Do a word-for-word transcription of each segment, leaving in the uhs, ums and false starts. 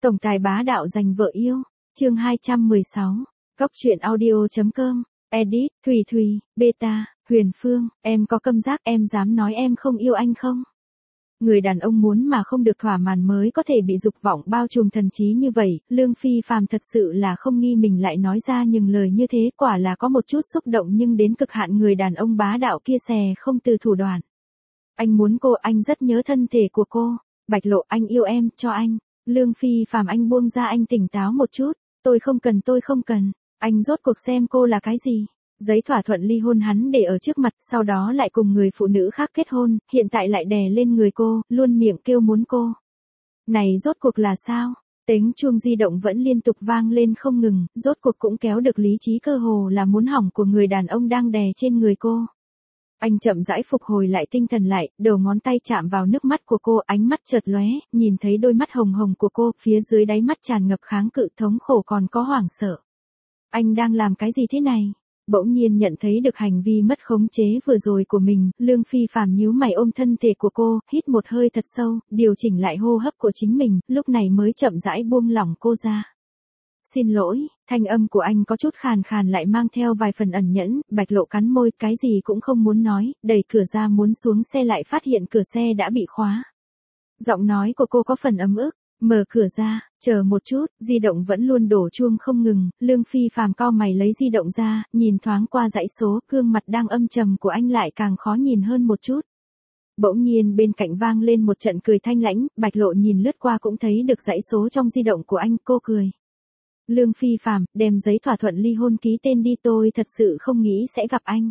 Tổng tài bá đạo giành vợ yêu. Chương hai trăm mười sáu. Cóc truyện audio chấm com. Edit, Thùy Thùy, Beta, Huyền Phương, em có câm giác, em dám nói em không yêu anh không? Người đàn ông muốn mà không được thỏa mãn mới có thể bị dục vọng bao trùm thần trí như vậy, Lương Phi Phàm thật sự là không nghi mình lại nói ra những lời như thế, quả là có một chút xúc động nhưng đến cực hạn người đàn ông bá đạo kia xè không từ thủ đoạn. Anh muốn cô, anh rất nhớ thân thể của cô. Bạch Lộ, anh yêu em, cho anh. Lương Phi Phàm, anh buông ra, anh tỉnh táo một chút. Tôi không cần, tôi không cần. Anh rốt cuộc xem cô là cái gì? Giấy thỏa thuận ly hôn hắn để ở trước mặt, sau đó lại cùng người phụ nữ khác kết hôn, hiện tại lại đè lên người cô, luôn miệng kêu muốn cô. Này rốt cuộc là sao? Tiếng chuông di động vẫn liên tục vang lên không ngừng, rốt cuộc cũng kéo được lý trí cơ hồ là muốn hỏng của người đàn ông đang đè trên người cô. Anh chậm rãi phục hồi lại tinh thần lại, đầu ngón tay chạm vào nước mắt của cô, ánh mắt chợt lóe, nhìn thấy đôi mắt hồng hồng của cô, phía dưới đáy mắt tràn ngập kháng cự, thống khổ còn có hoảng sợ. Anh đang làm cái gì thế này? Bỗng nhiên nhận thấy được hành vi mất khống chế vừa rồi của mình, Lương Phi Phàm nhíu mày ôm thân thể của cô, hít một hơi thật sâu, điều chỉnh lại hô hấp của chính mình, lúc này mới chậm rãi buông lỏng cô ra. Xin lỗi, thanh âm của anh có chút khàn khàn lại mang theo vài phần ẩn nhẫn, Bạch Lộ cắn môi, cái gì cũng không muốn nói, đẩy cửa ra muốn xuống xe lại phát hiện cửa xe đã bị khóa. Giọng nói của cô có phần ấm ức, mở cửa ra, chờ một chút, di động vẫn luôn đổ chuông không ngừng, Lương Phi Phàm cau mày lấy di động ra, nhìn thoáng qua dãy số, gương mặt đang âm trầm của anh lại càng khó nhìn hơn một chút. Bỗng nhiên bên cạnh vang lên một trận cười thanh lãnh, Bạch Lộ nhìn lướt qua cũng thấy được dãy số trong di động của anh, cô cười. Lương Phi Phàm, đem giấy thỏa thuận ly hôn ký tên đi, tôi thật sự không nghĩ sẽ gặp anh.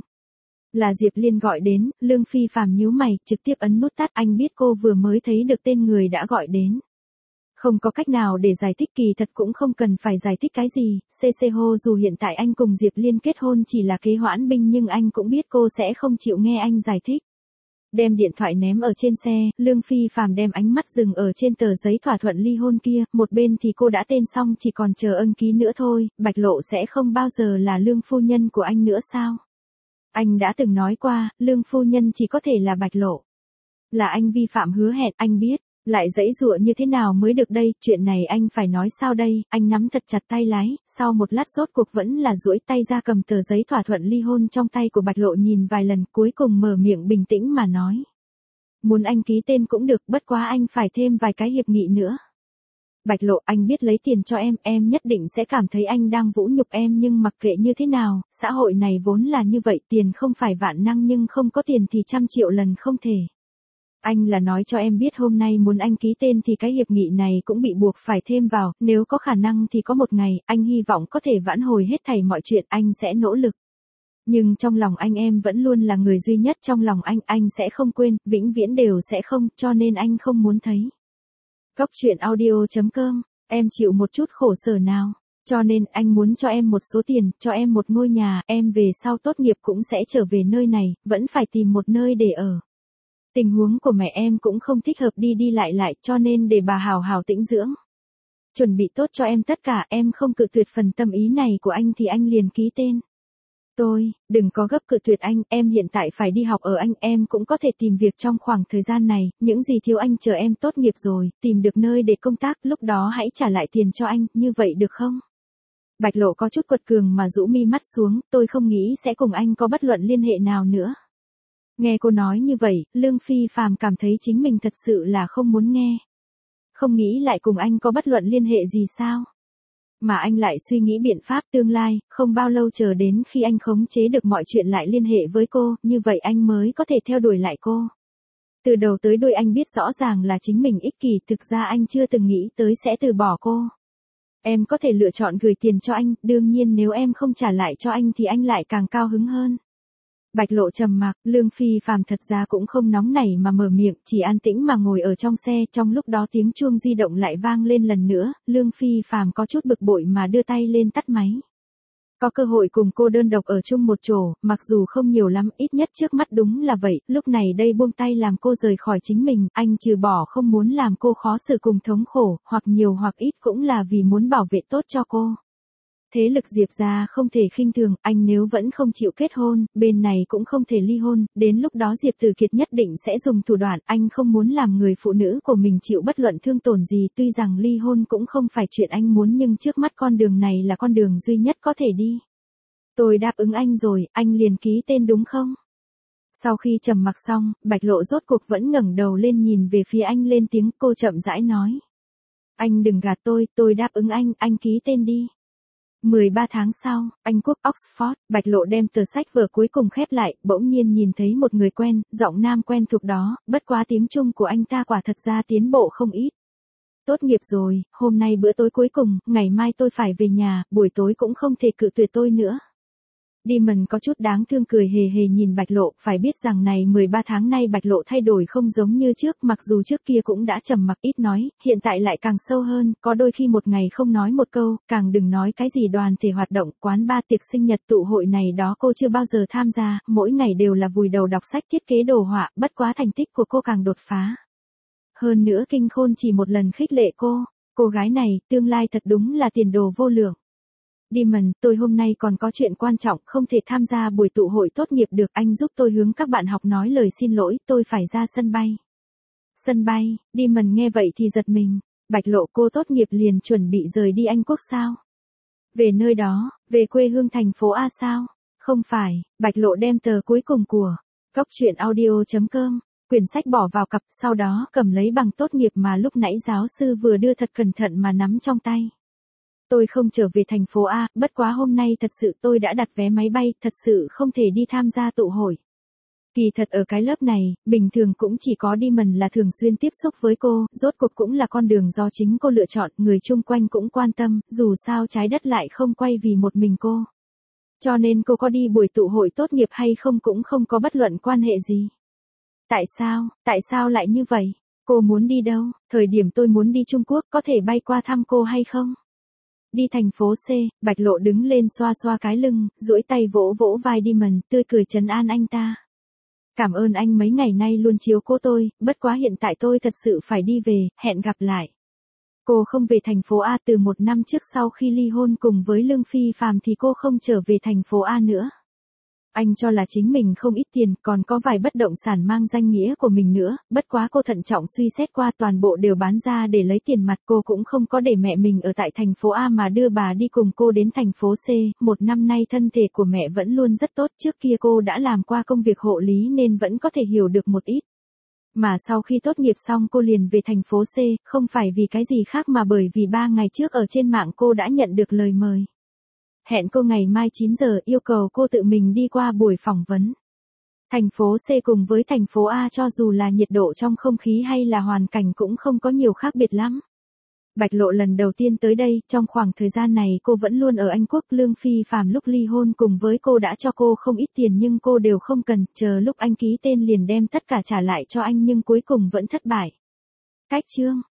Là Diệp Liên gọi đến, Lương Phi Phàm nhíu mày, trực tiếp ấn nút tắt, anh biết cô vừa mới thấy được tên người đã gọi đến. Không có cách nào để giải thích, kỳ thật cũng không cần phải giải thích cái gì, xê xê hô dù hiện tại anh cùng Diệp Liên kết hôn chỉ là kế hoãn binh nhưng anh cũng biết cô sẽ không chịu nghe anh giải thích. Đem điện thoại ném ở trên xe, Lương Phi Phàm đem ánh mắt dừng ở trên tờ giấy thỏa thuận ly hôn kia, một bên thì cô đã tên xong chỉ còn chờ ân ký nữa thôi, Bạch Lộ sẽ không bao giờ là Lương phu nhân của anh nữa sao? Anh đã từng nói qua, Lương phu nhân chỉ có thể là Bạch Lộ. Là anh vi phạm hứa hẹn, anh biết, lại giãy giụa như thế nào mới được đây, chuyện này anh phải nói sao đây, anh nắm thật chặt tay lái, sau một lát rốt cuộc vẫn là duỗi tay ra cầm tờ giấy thỏa thuận ly hôn trong tay của Bạch Lộ nhìn vài lần cuối cùng mở miệng bình tĩnh mà nói. Muốn anh ký tên cũng được, bất quá anh phải thêm vài cái hiệp nghị nữa. Bạch Lộ, anh biết lấy tiền cho em, em nhất định sẽ cảm thấy anh đang vũ nhục em nhưng mặc kệ như thế nào, xã hội này vốn là như vậy, tiền không phải vạn năng nhưng không có tiền thì trăm triệu lần không thể. Anh là nói cho em biết hôm nay muốn anh ký tên thì cái hiệp nghị này cũng bị buộc phải thêm vào, nếu có khả năng thì có một ngày, anh hy vọng có thể vãn hồi hết thảy mọi chuyện, anh sẽ nỗ lực. Nhưng trong lòng anh em vẫn luôn là người duy nhất trong lòng anh, anh sẽ không quên, vĩnh viễn đều sẽ không, cho nên anh không muốn thấy. Cóc truyện audio chấm com, em chịu một chút khổ sở nào, cho nên anh muốn cho em một số tiền, cho em một ngôi nhà, em về sau tốt nghiệp cũng sẽ trở về nơi này, vẫn phải tìm một nơi để ở. Tình huống của mẹ em cũng không thích hợp đi đi lại lại cho nên để bà hào hào tĩnh dưỡng. Chuẩn bị tốt cho em tất cả, em không cự tuyệt phần tâm ý này của anh thì anh liền ký tên. Tôi, đừng có gấp cự tuyệt anh, em hiện tại phải đi học ở Anh, em cũng có thể tìm việc trong khoảng thời gian này, những gì thiếu anh chờ em tốt nghiệp rồi, tìm được nơi để công tác, lúc đó hãy trả lại tiền cho anh, như vậy được không? Bạch Lộ có chút quật cường mà rũ mi mắt xuống, tôi không nghĩ sẽ cùng anh có bất luận liên hệ nào nữa. Nghe cô nói như vậy, Lương Phi Phàm cảm thấy chính mình thật sự là không muốn nghe. Không nghĩ lại cùng anh có bất luận liên hệ gì sao? Mà anh lại suy nghĩ biện pháp tương lai, không bao lâu chờ đến khi anh khống chế được mọi chuyện lại liên hệ với cô, như vậy anh mới có thể theo đuổi lại cô. Từ đầu tới đuôi anh biết rõ ràng là chính mình ích kỷ, thực ra anh chưa từng nghĩ tới sẽ từ bỏ cô. Em có thể lựa chọn gửi tiền cho anh, đương nhiên nếu em không trả lại cho anh thì anh lại càng cao hứng hơn. Bạch Lộ trầm mặc, Lương Phi Phàm thật ra cũng không nóng nảy mà mở miệng, chỉ an tĩnh mà ngồi ở trong xe, trong lúc đó tiếng chuông di động lại vang lên lần nữa, Lương Phi Phàm có chút bực bội mà đưa tay lên tắt máy. Có cơ hội cùng cô đơn độc ở chung một chỗ, mặc dù không nhiều lắm, ít nhất trước mắt đúng là vậy, lúc này đây buông tay làm cô rời khỏi chính mình, anh trừ bỏ không muốn làm cô khó xử cùng thống khổ, hoặc nhiều hoặc ít cũng là vì muốn bảo vệ tốt cho cô. Thế lực Diệp gia không thể khinh thường, anh nếu vẫn không chịu kết hôn, bên này cũng không thể ly hôn, đến lúc đó Diệp Tử Kiệt nhất định sẽ dùng thủ đoạn, anh không muốn làm người phụ nữ của mình chịu bất luận thương tổn gì, tuy rằng ly hôn cũng không phải chuyện anh muốn nhưng trước mắt con đường này là con đường duy nhất có thể đi. Tôi đáp ứng anh rồi, anh liền ký tên đúng không? Sau khi trầm mặc xong, Bạch Lộ rốt cuộc vẫn ngẩng đầu lên nhìn về phía anh lên tiếng, cô chậm rãi nói. Anh đừng gạt tôi, tôi đáp ứng anh, anh ký tên đi. mười ba tháng sau, Anh quốc Oxford, Bạch Lộ đem tờ sách vở cuối cùng khép lại, bỗng nhiên nhìn thấy một người quen, giọng nam quen thuộc đó, bất quá tiếng Trung của anh ta quả thật ra tiến bộ không ít. Tốt nghiệp rồi, hôm nay bữa tối cuối cùng, ngày mai tôi phải về nhà, buổi tối cũng không thể cự tuyệt tôi nữa. Demon có chút đáng thương cười hề hề nhìn Bạch Lộ, phải biết rằng này mười ba tháng nay Bạch Lộ thay đổi không giống như trước, mặc dù trước kia cũng đã trầm mặc ít nói, hiện tại lại càng sâu hơn, có đôi khi một ngày không nói một câu, càng đừng nói cái gì đoàn thể hoạt động, quán bar tiệc sinh nhật tụ hội này đó cô chưa bao giờ tham gia, mỗi ngày đều là vùi đầu đọc sách thiết kế đồ họa, bất quá thành tích của cô càng đột phá. Hơn nữa Kinh Khôn chỉ một lần khích lệ cô, cô gái này, tương lai thật đúng là tiền đồ vô lượng. Demon, tôi hôm nay còn có chuyện quan trọng, không thể tham gia buổi tụ hội tốt nghiệp được, anh giúp tôi hướng các bạn học nói lời xin lỗi, tôi phải ra sân bay. Sân bay, Demon nghe vậy thì giật mình, Bạch Lộ cô tốt nghiệp liền chuẩn bị rời đi Anh quốc sao? Về nơi đó, về quê hương thành phố A sao? Không phải, Bạch Lộ đem tờ cuối cùng của Cóc truyện audio chấm com, quyển sách bỏ vào cặp, sau đó cầm lấy bằng tốt nghiệp mà lúc nãy giáo sư vừa đưa thật cẩn thận mà nắm trong tay. Tôi không trở về thành phố A, bất quá hôm nay thật sự tôi đã đặt vé máy bay, thật sự không thể đi tham gia tụ hội. Kỳ thật ở cái lớp này, bình thường cũng chỉ có Demon là thường xuyên tiếp xúc với cô, rốt cuộc cũng là con đường do chính cô lựa chọn, người chung quanh cũng quan tâm, dù sao trái đất lại không quay vì một mình cô. Cho nên cô có đi buổi tụ hội tốt nghiệp hay không cũng không có bất luận quan hệ gì. Tại sao, tại sao lại như vậy? Cô muốn đi đâu? Thời điểm tôi muốn đi Trung Quốc có thể bay qua thăm cô hay không? Đi thành phố C, Bạch Lộ đứng lên xoa xoa cái lưng, duỗi tay vỗ vỗ vai Demon, tươi cười trấn an anh ta. Cảm ơn anh mấy ngày nay luôn chiếu cố tôi, bất quá hiện tại tôi thật sự phải đi về, hẹn gặp lại. Cô không về thành phố A từ một năm trước sau khi ly hôn cùng với Lương Phi Phạm thì cô không trở về thành phố A nữa. Anh cho là chính mình không ít tiền, còn có vài bất động sản mang danh nghĩa của mình nữa, bất quá cô thận trọng suy xét qua toàn bộ đều bán ra để lấy tiền mặt, cô cũng không có để mẹ mình ở tại thành phố A mà đưa bà đi cùng cô đến thành phố C, một năm nay thân thể của mẹ vẫn luôn rất tốt, trước kia cô đã làm qua công việc hộ lý nên vẫn có thể hiểu được một ít. Mà sau khi tốt nghiệp xong cô liền về thành phố C, không phải vì cái gì khác mà bởi vì ba ngày trước ở trên mạng cô đã nhận được lời mời. Hẹn cô ngày mai chín giờ, yêu cầu cô tự mình đi qua buổi phỏng vấn. Thành phố C cùng với thành phố A cho dù là nhiệt độ trong không khí hay là hoàn cảnh cũng không có nhiều khác biệt lắm. Bạch Lộ lần đầu tiên tới đây, trong khoảng thời gian này cô vẫn luôn ở Anh quốc, Lương Phi Phạm lúc ly hôn cùng với cô đã cho cô không ít tiền nhưng cô đều không cần, chờ lúc anh ký tên liền đem tất cả trả lại cho anh nhưng cuối cùng vẫn thất bại. Cách chương